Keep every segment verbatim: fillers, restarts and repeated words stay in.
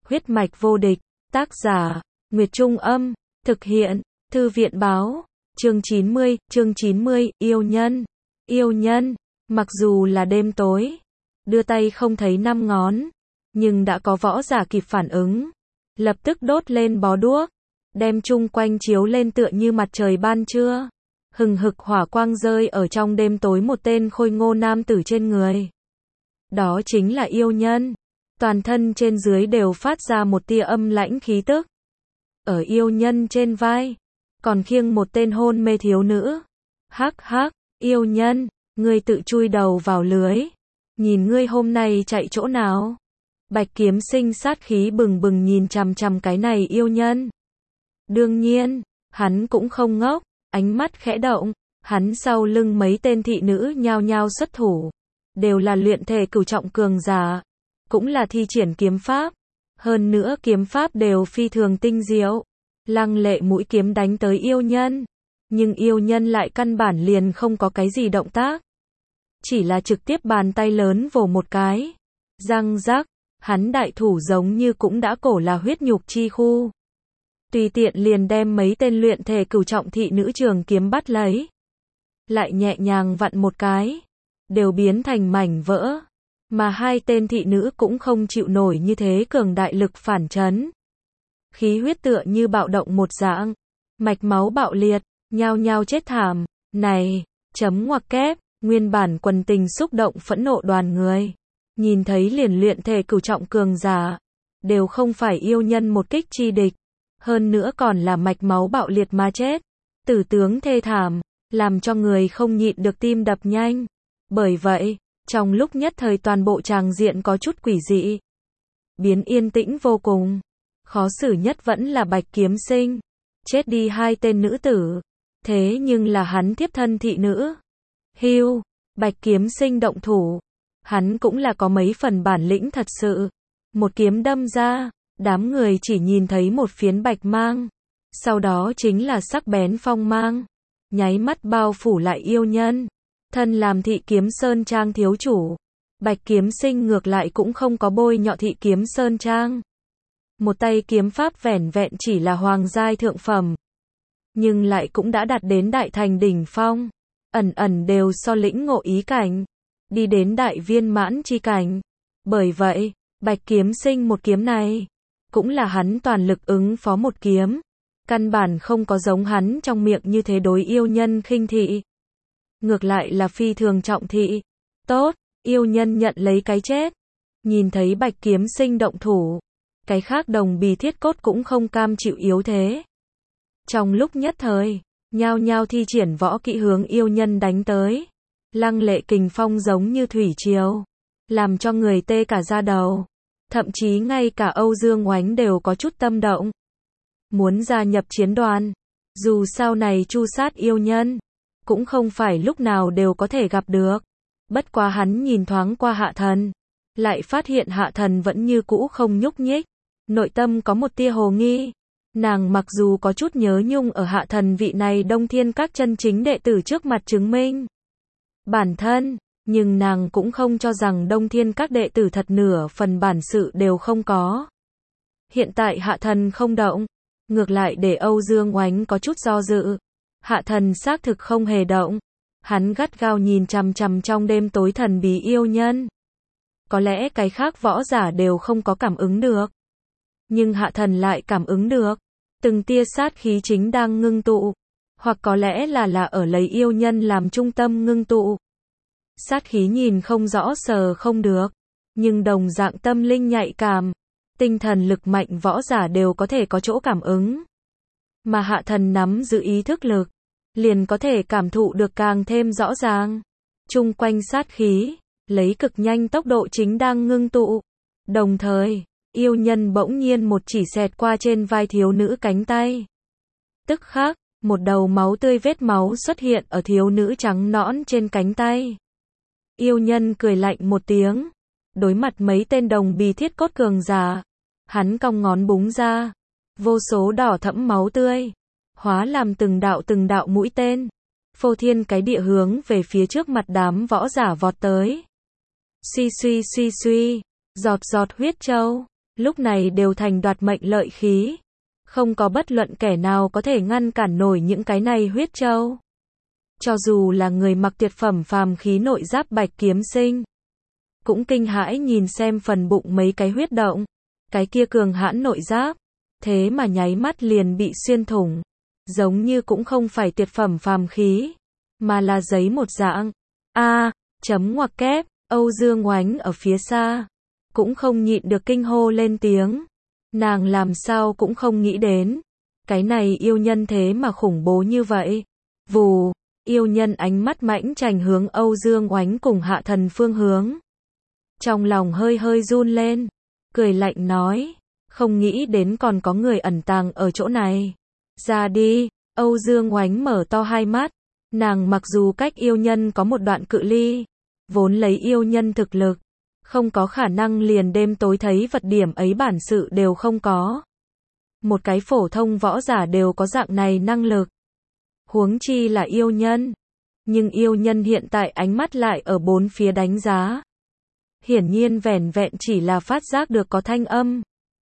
Huyết mạch vô địch, tác giả, Nguyệt Trung Âm, thực hiện, Thư viện báo, chương chín mươi, chương chín mươi, yêu nhân, yêu nhân, mặc dù là đêm tối, đưa tay không thấy năm ngón, nhưng đã có võ giả kịp phản ứng, lập tức đốt lên bó đuốc, đem chung quanh chiếu lên tựa như mặt trời ban trưa, hừng hực hỏa quang rơi ở trong đêm tối một tên khôi ngô nam tử trên người. Đó chính là yêu nhân, toàn thân trên dưới đều phát ra một tia âm lãnh khí tức. Ở yêu nhân trên vai, còn khiêng một tên hôn mê thiếu nữ. Hắc hắc, yêu nhân, ngươi tự chui đầu vào lưới, nhìn ngươi hôm nay chạy chỗ nào. Bạch Kiếm Sinh sát khí bừng bừng nhìn chằm chằm cái này yêu nhân. Đương nhiên, hắn cũng không ngốc, ánh mắt khẽ động, hắn sau lưng mấy tên thị nữ nhao nhao xuất thủ, đều là luyện thể cửu trọng cường giả, cũng là thi triển kiếm pháp, hơn nữa kiếm pháp đều phi thường tinh diệu, lăng lệ mũi kiếm đánh tới yêu nhân, nhưng yêu nhân lại căn bản liền không có cái gì động tác, chỉ là trực tiếp bàn tay lớn vồ một cái, răng rắc, hắn đại thủ giống như cũng đã cổ là huyết nhục chi khu, tùy tiện liền đem mấy tên luyện thể cửu trọng thị nữ trường kiếm bắt lấy, lại nhẹ nhàng vặn một cái, đều biến thành mảnh vỡ, mà hai tên thị nữ cũng không chịu nổi như thế cường đại lực phản chấn. Khí huyết tựa như bạo động một dạng, mạch máu bạo liệt, nhao nhao chết thảm, này, chấm ngoặc kép, nguyên bản quần tình xúc động phẫn nộ đoàn người, nhìn thấy liền luyện thể cửu trọng cường giả, đều không phải yêu nhân một kích chi địch, hơn nữa còn là mạch máu bạo liệt mà chết, tử tướng thê thảm, làm cho người không nhịn được tim đập nhanh, bởi vậy, trong lúc nhất thời toàn bộ tràng diện có chút quỷ dị, biến yên tĩnh vô cùng, khó xử nhất vẫn là Bạch Kiếm Sinh, chết đi hai tên nữ tử, thế nhưng là hắn tiếp thân thị nữ. Hưu, Bạch Kiếm Sinh động thủ, hắn cũng là có mấy phần bản lĩnh thật sự, một kiếm đâm ra, đám người chỉ nhìn thấy một phiến bạch mang, sau đó chính là sắc bén phong mang, nháy mắt bao phủ lại yêu nhân. Thân làm Thị Kiếm Sơn Trang thiếu chủ, Bạch Kiếm Sinh ngược lại cũng không có bôi nhọ Thị Kiếm Sơn Trang. Một tay kiếm pháp vẻn vẹn chỉ là hoàng giai thượng phẩm, nhưng lại cũng đã đạt đến đại thành đỉnh phong, ẩn ẩn đều so lĩnh ngộ ý cảnh, đi đến đại viên mãn chi cảnh. Bởi vậy, Bạch Kiếm Sinh một kiếm này, cũng là hắn toàn lực ứng phó một kiếm, căn bản không có giống hắn trong miệng như thế đối yêu nhân khinh thị. Ngược lại là phi thường trọng thị. Tốt, yêu nhân nhận lấy cái chết. Nhìn thấy Bạch Kiếm Sinh động thủ, cái khác đồng bì thiết cốt cũng không cam chịu yếu thế. Trong lúc nhất thời, nhao nhao thi triển võ kỹ hướng yêu nhân đánh tới. Lăng lệ kình phong giống như thủy triều, làm cho người tê cả da đầu. Thậm chí ngay cả Âu Dương Oánh đều có chút tâm động, muốn gia nhập chiến đoàn. Dù sau này chu sát yêu nhân, cũng không phải lúc nào đều có thể gặp được. Bất quá hắn nhìn thoáng qua Hạ Thần, lại phát hiện Hạ Thần vẫn như cũ không nhúc nhích, nội tâm có một tia hồ nghi. Nàng mặc dù có chút nhớ nhung ở Hạ Thần vị này Đông Thiên Các chân chính đệ tử trước mặt chứng minh bản thân, nhưng nàng cũng không cho rằng Đông Thiên Các đệ tử thật nửa phần bản sự đều không có. Hiện tại Hạ Thần không động, ngược lại để Âu Dương Oánh có chút do dự. Hạ Thần xác thực không hề động, hắn gắt gao nhìn chằm chằm trong đêm tối thần bí yêu nhân. Có lẽ cái khác võ giả đều không có cảm ứng được, nhưng Hạ Thần lại cảm ứng được, từng tia sát khí chính đang ngưng tụ, hoặc có lẽ là là ở lấy yêu nhân làm trung tâm ngưng tụ. Sát khí nhìn không rõ sờ không được, nhưng đồng dạng tâm linh nhạy cảm, tinh thần lực mạnh võ giả đều có thể có chỗ cảm ứng. Mà Hạ Thần nắm giữ ý thức lực, liền có thể cảm thụ được càng thêm rõ ràng. Chung quanh sát khí, lấy cực nhanh tốc độ chính đang ngưng tụ. Đồng thời, yêu nhân bỗng nhiên một chỉ xẹt qua trên vai thiếu nữ cánh tay. Tức khắc, một đầu máu tươi vết máu xuất hiện ở thiếu nữ trắng nõn trên cánh tay. Yêu nhân cười lạnh một tiếng, đối mặt mấy tên đồng bì thiết cốt cường giả, hắn cong ngón búng ra, vô số đỏ thẫm máu tươi hóa làm từng đạo từng đạo mũi tên, phô thiên cái địa hướng về phía trước mặt đám võ giả vọt tới. Suy suy suy suy, giọt giọt huyết châu, lúc này đều thành đoạt mệnh lợi khí. Không có bất luận kẻ nào có thể ngăn cản nổi những cái này huyết châu. Cho dù là người mặc tuyệt phẩm phàm khí nội giáp Bạch Kiếm Sinh, cũng kinh hãi nhìn xem phần bụng mấy cái huyết động. Cái kia cường hãn nội giáp, thế mà nháy mắt liền bị xuyên thủng. Giống như cũng không phải tuyệt phẩm phàm khí, mà là giấy một dạng. A, chấm ngoặc kép, Âu Dương Oánh ở phía xa, cũng không nhịn được kinh hô lên tiếng. Nàng làm sao cũng không nghĩ đến, cái này yêu nhân thế mà khủng bố như vậy. Vù, yêu nhân ánh mắt mãnh chành hướng Âu Dương Oánh cùng Hạ Thần phương hướng. Trong lòng hơi hơi run lên, cười lạnh nói, không nghĩ đến còn có người ẩn tàng ở chỗ này. Ra đi, Âu Dương Oánh mở to hai mắt, nàng mặc dù cách yêu nhân có một đoạn cự ly, vốn lấy yêu nhân thực lực, không có khả năng liền đêm tối thấy vật điểm ấy bản sự đều không có. Một cái phổ thông võ giả đều có dạng này năng lực. Huống chi là yêu nhân. Nhưng yêu nhân hiện tại ánh mắt lại ở bốn phía đánh giá. Hiển nhiên vẻn vẹn chỉ là phát giác được có thanh âm,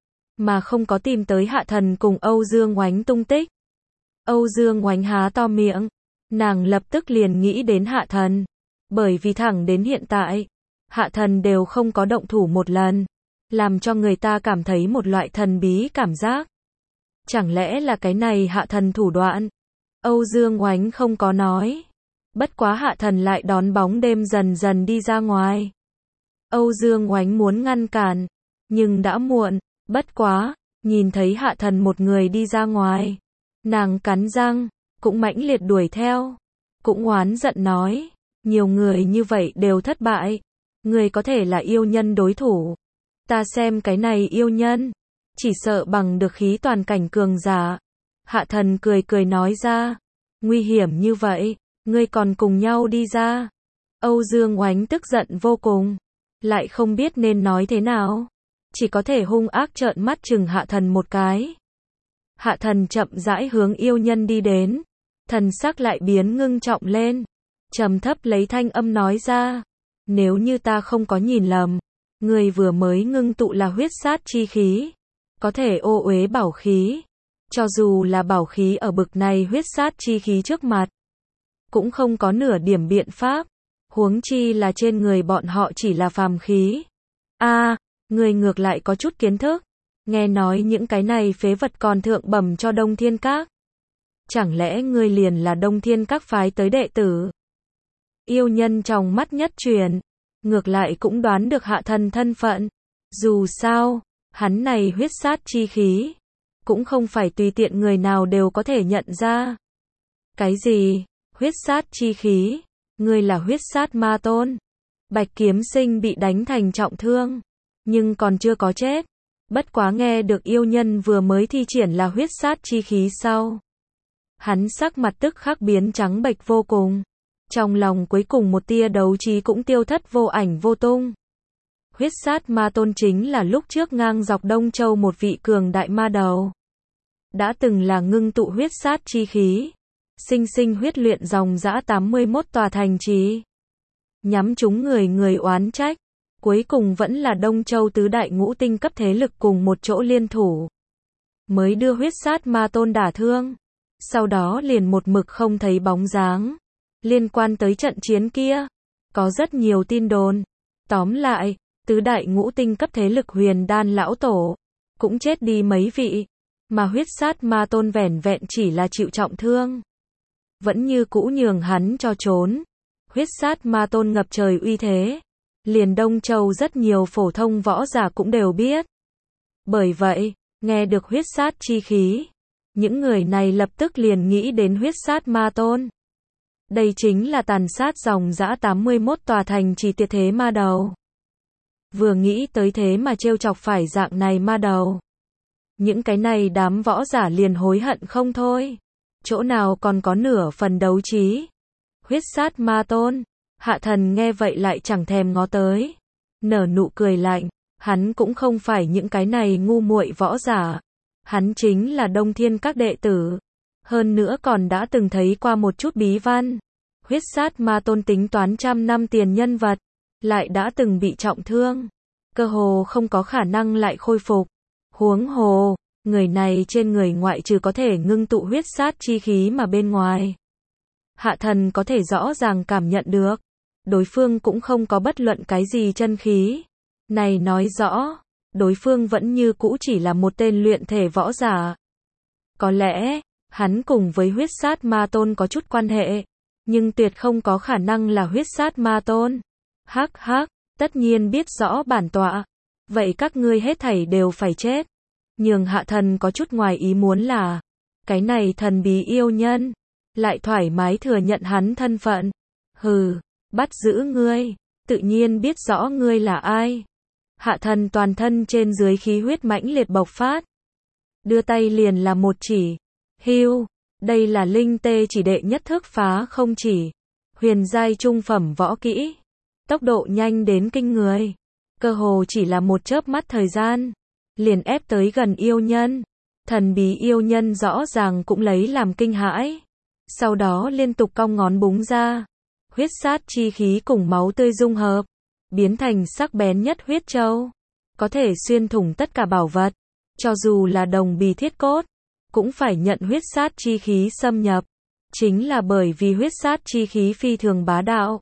mà không có tìm tới Hạ Thần cùng Âu Dương Oánh tung tích. Âu Dương Oánh há to miệng, nàng lập tức liền nghĩ đến Hạ Thần. Bởi vì thẳng đến hiện tại, Hạ Thần đều không có động thủ một lần, làm cho người ta cảm thấy một loại thần bí cảm giác. Chẳng lẽ là cái này Hạ Thần thủ đoạn? Âu Dương Oánh không có nói. Bất quá Hạ Thần lại đón bóng đêm dần dần đi ra ngoài. Âu Dương Oánh muốn ngăn cản, nhưng đã muộn. Bất quá, nhìn thấy Hạ Thần một người đi ra ngoài, nàng cắn răng, cũng mãnh liệt đuổi theo, cũng oán giận nói, nhiều người như vậy đều thất bại, người có thể là yêu nhân đối thủ. Ta xem cái này yêu nhân, chỉ sợ bằng được khí toàn cảnh cường giả. Hạ Thần cười cười nói ra, nguy hiểm như vậy, ngươi còn cùng nhau đi ra. Âu Dương Oánh tức giận vô cùng, lại không biết nên nói thế nào, chỉ có thể hung ác trợn mắt chừng Hạ Thần một cái. Hạ Thần chậm rãi hướng yêu nhân đi đến, thần sắc lại biến ngưng trọng lên, trầm thấp lấy thanh âm nói ra, nếu như ta không có nhìn lầm, người vừa mới ngưng tụ là huyết sát chi khí, có thể ô uế bảo khí. Cho dù là bảo khí ở bực này huyết sát chi khí trước mặt, cũng không có nửa điểm biện pháp, huống chi là trên người bọn họ chỉ là phàm khí. A, à, người ngược lại có chút kiến thức, nghe nói những cái này phế vật còn thượng bẩm cho Đông Thiên Các. Chẳng lẽ ngươi liền là Đông Thiên Các phái tới đệ tử? Yêu nhân trong mắt nhất chuyển, ngược lại cũng đoán được Hạ Thần thân phận. Dù sao, hắn này huyết sát chi khí, cũng không phải tùy tiện người nào đều có thể nhận ra. Cái gì? Huyết sát chi khí? Ngươi là huyết sát ma tôn? Bạch Kiếm Sinh bị đánh thành trọng thương, nhưng còn chưa có chết. Bất quá nghe được yêu nhân vừa mới thi triển là huyết sát chi khí sau, hắn sắc mặt tức khắc biến trắng bệch vô cùng. Trong lòng cuối cùng một tia đấu trí cũng tiêu thất vô ảnh vô tung. Huyết sát ma tôn chính là lúc trước ngang dọc Đông Châu một vị cường đại ma đầu. Đã từng là ngưng tụ huyết sát chi khí, sinh sinh huyết luyện dòng dã tám mươi mốt tòa thành trì, nhắm chúng người người oán trách. Cuối cùng vẫn là Đông Châu tứ đại ngũ tinh cấp thế lực cùng một chỗ liên thủ, mới đưa huyết sát ma tôn đả thương. Sau đó liền một mực không thấy bóng dáng. Liên quan tới trận chiến kia, có rất nhiều tin đồn. Tóm lại, tứ đại ngũ tinh cấp thế lực Huyền Đan lão tổ, cũng chết đi mấy vị, mà huyết sát ma tôn vẻn vẹn chỉ là chịu trọng thương, vẫn như cũ nhường hắn cho trốn. Huyết sát ma tôn ngập trời uy thế, liền Đông Châu rất nhiều phổ thông võ giả cũng đều biết. Bởi vậy, nghe được huyết sát chi khí, những người này lập tức liền nghĩ đến huyết sát ma tôn. Đây chính là tàn sát dòng dã tám mươi mốt tòa thành trì tuyệt thế ma đầu. Vừa nghĩ tới thế mà trêu chọc phải dạng này ma đầu, những cái này đám võ giả liền hối hận không thôi. Chỗ nào còn có nửa phần đấu trí. Huyết sát ma tôn. Hạ Thần nghe vậy lại chẳng thèm ngó tới, nở nụ cười lạnh. Hắn cũng không phải những cái này ngu muội võ giả, hắn chính là Đông Thiên Các đệ tử, hơn nữa còn đã từng thấy qua một chút bí văn. Huyết sát ma tôn tính toán trăm năm tiền nhân vật, lại đã từng bị trọng thương, cơ hồ không có khả năng lại khôi phục. Huống hồ, người này trên người ngoại trừ có thể ngưng tụ huyết sát chi khí mà bên ngoài, Hạ Thần có thể rõ ràng cảm nhận được, đối phương cũng không có bất luận cái gì chân khí. Này nói rõ, đối phương vẫn như cũ chỉ là một tên luyện thể võ giả. Có lẽ, hắn cùng với huyết sát ma tôn có chút quan hệ, nhưng tuyệt không có khả năng là huyết sát ma tôn. Hắc hắc, tất nhiên biết rõ bản tọa. Vậy các ngươi hết thảy đều phải chết. Nhường Hạ Thần có chút ngoài ý muốn là, cái này thần bí yêu nhân lại thoải mái thừa nhận hắn thân phận. Hừ, bắt giữ ngươi, tự nhiên biết rõ ngươi là ai. Hạ Thần toàn thân trên dưới khí huyết mãnh liệt bộc phát, đưa tay liền là một chỉ. Hưu, đây là linh tê chỉ đệ nhất thức phá không chỉ, huyền giai trung phẩm võ kỹ, tốc độ nhanh đến kinh người, cơ hồ chỉ là một chớp mắt thời gian, liền ép tới gần yêu nhân. Thần bí yêu nhân rõ ràng cũng lấy làm kinh hãi, sau đó liên tục cong ngón búng ra, huyết sát chi khí cùng máu tươi dung hợp, biến thành sắc bén nhất huyết châu, có thể xuyên thủng tất cả bảo vật, cho dù là đồng bì thiết cốt, cũng phải nhận huyết sát chi khí xâm nhập. Chính là bởi vì huyết sát chi khí phi thường bá đạo.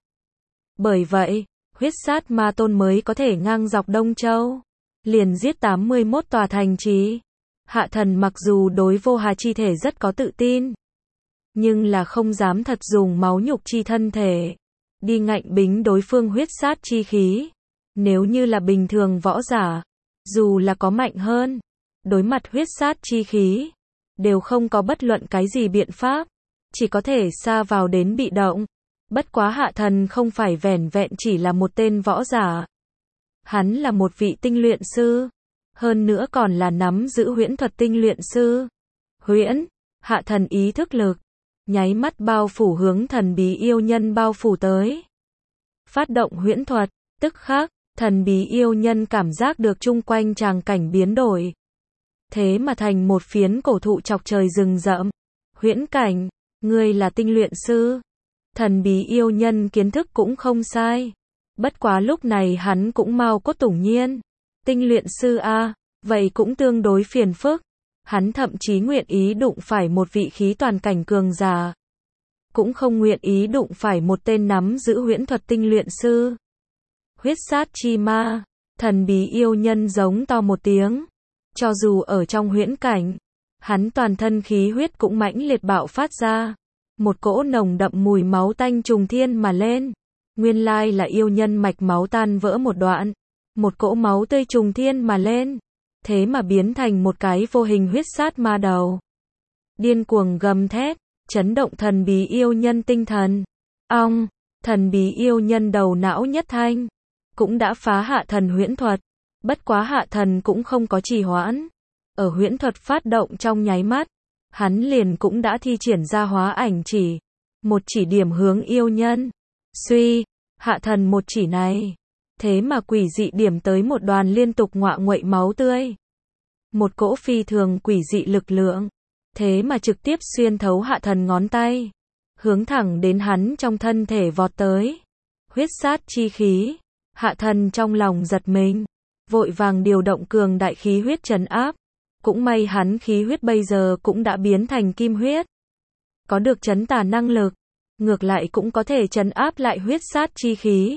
Bởi vậy, huyết sát ma tôn mới có thể ngang dọc Đông Châu, liền giết tám mươi mốt tòa thành trì. Hạ Thần mặc dù đối vô hà chi thể rất có tự tin, nhưng là không dám thật dùng máu nhục chi thân thể đi ngạnh bính đối phương huyết sát chi khí. Nếu như là bình thường võ giả, dù là có mạnh hơn, đối mặt huyết sát chi khí, đều không có bất luận cái gì biện pháp, chỉ có thể sa vào đến bị động. Bất quá Hạ Thần không phải vẻn vẹn chỉ là một tên võ giả. Hắn là một vị tinh luyện sư, hơn nữa còn là nắm giữ huyễn thuật tinh luyện sư. Huyễn, Hạ Thần ý thức lực, nháy mắt bao phủ hướng thần bí yêu nhân bao phủ tới. Phát động huyễn thuật, tức khắc, thần bí yêu nhân cảm giác được chung quanh tràng cảnh biến đổi. Thế mà thành một phiến cổ thụ chọc trời rừng rậm. Huyễn cảnh, ngươi là tinh luyện sư. Thần bí yêu nhân kiến thức cũng không sai. Bất quá lúc này hắn cũng mau cốt tủng nhiên. Tinh luyện sư a, vậy cũng tương đối phiền phức. Hắn thậm chí nguyện ý đụng phải một vị khí toàn cảnh cường giả, cũng không nguyện ý đụng phải một tên nắm giữ huyễn thuật tinh luyện sư. Huyết sát chi ma, thần bí yêu nhân giống to một tiếng. Cho dù ở trong huyễn cảnh, hắn toàn thân khí huyết cũng mãnh liệt bạo phát ra. Một cỗ nồng đậm mùi máu tanh trùng thiên mà lên. Nguyên lai là yêu nhân mạch máu tan vỡ một đoạn. Một cỗ máu tươi trùng thiên mà lên. Thế mà biến thành một cái vô hình huyết sát ma đầu. Điên cuồng gầm thét, chấn động thần bí yêu nhân tinh thần. Ong, thần bí yêu nhân đầu não nhất thanh, cũng đã phá Hạ Thần huyễn thuật. Bất quá Hạ Thần cũng không có trì hoãn. Ở huyễn thuật phát động trong nháy mắt, hắn liền cũng đã thi triển ra hóa ảnh chỉ. Một chỉ điểm hướng yêu nhân. Suy, Hạ Thần một chỉ này, thế mà quỷ dị điểm tới một đoàn liên tục ngoạ nguậy máu tươi. Một cỗ phi thường quỷ dị lực lượng, thế mà trực tiếp xuyên thấu Hạ Thần ngón tay, hướng thẳng đến hắn trong thân thể vọt tới. Huyết sát chi khí, Hạ Thần trong lòng giật mình, vội vàng điều động cường đại khí huyết trấn áp. Cũng may hắn khí huyết bây giờ cũng đã biến thành kim huyết, có được trấn tà năng lực, ngược lại cũng có thể trấn áp lại huyết sát chi khí.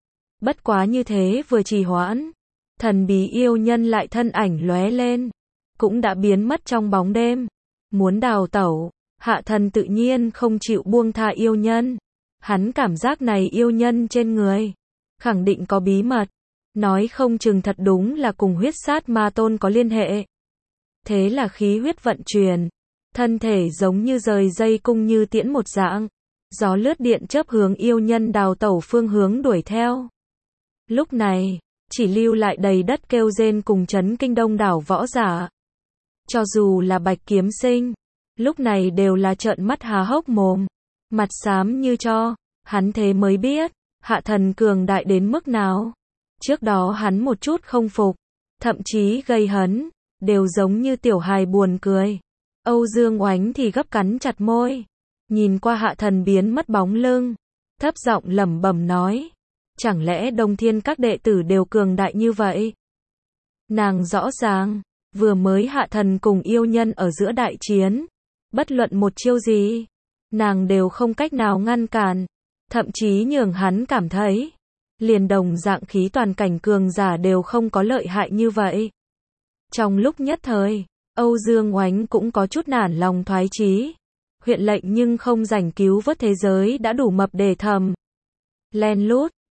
Bất quá như thế vừa trì hoãn, thần bí yêu nhân lại thân ảnh lóe lên, cũng đã biến mất trong bóng đêm. Muốn đào tẩu, Hạ Thần tự nhiên không chịu buông tha yêu nhân. Hắn cảm giác này yêu nhân trên người khẳng định có bí mật, nói không chừng thật đúng là cùng huyết sát ma tôn có liên hệ. Thế là khí huyết vận chuyển, thân thể giống như rời dây cung như tiễn một dạng, gió lướt điện chớp hướng yêu nhân đào tẩu phương hướng đuổi theo. Lúc này, chỉ lưu lại đầy đất kêu rên cùng chấn kinh đông đảo võ giả. Cho dù là Bạch Kiếm Sinh, lúc này đều là trợn mắt há hốc mồm, mặt xám như tro. Hắn thế mới biết, Hạ Thần cường đại đến mức nào. Trước đó hắn một chút không phục, thậm chí gây hấn, đều giống như tiểu hài buồn cười. Âu Dương Oánh thì gấp cắn chặt môi, nhìn qua Hạ Thần biến mất bóng lưng, thấp giọng lẩm bẩm nói: Chẳng lẽ Đông Thiên các đệ tử đều cường đại như vậy? Nàng rõ ràng, vừa mới hạ thần cùng yêu nhân ở giữa đại chiến. Bất luận một chiêu gì, nàng đều không cách nào ngăn cản. Thậm chí nhường hắn cảm thấy, liền đồng dạng khí toàn cảnh cường giả đều không có lợi hại như vậy. Trong lúc nhất thời, Âu Dương Oánh cũng có chút nản lòng thoái chí. Huyện lệnh nhưng không rảnh cứu vớt thế giới đã đủ mập để thầm. Len lút,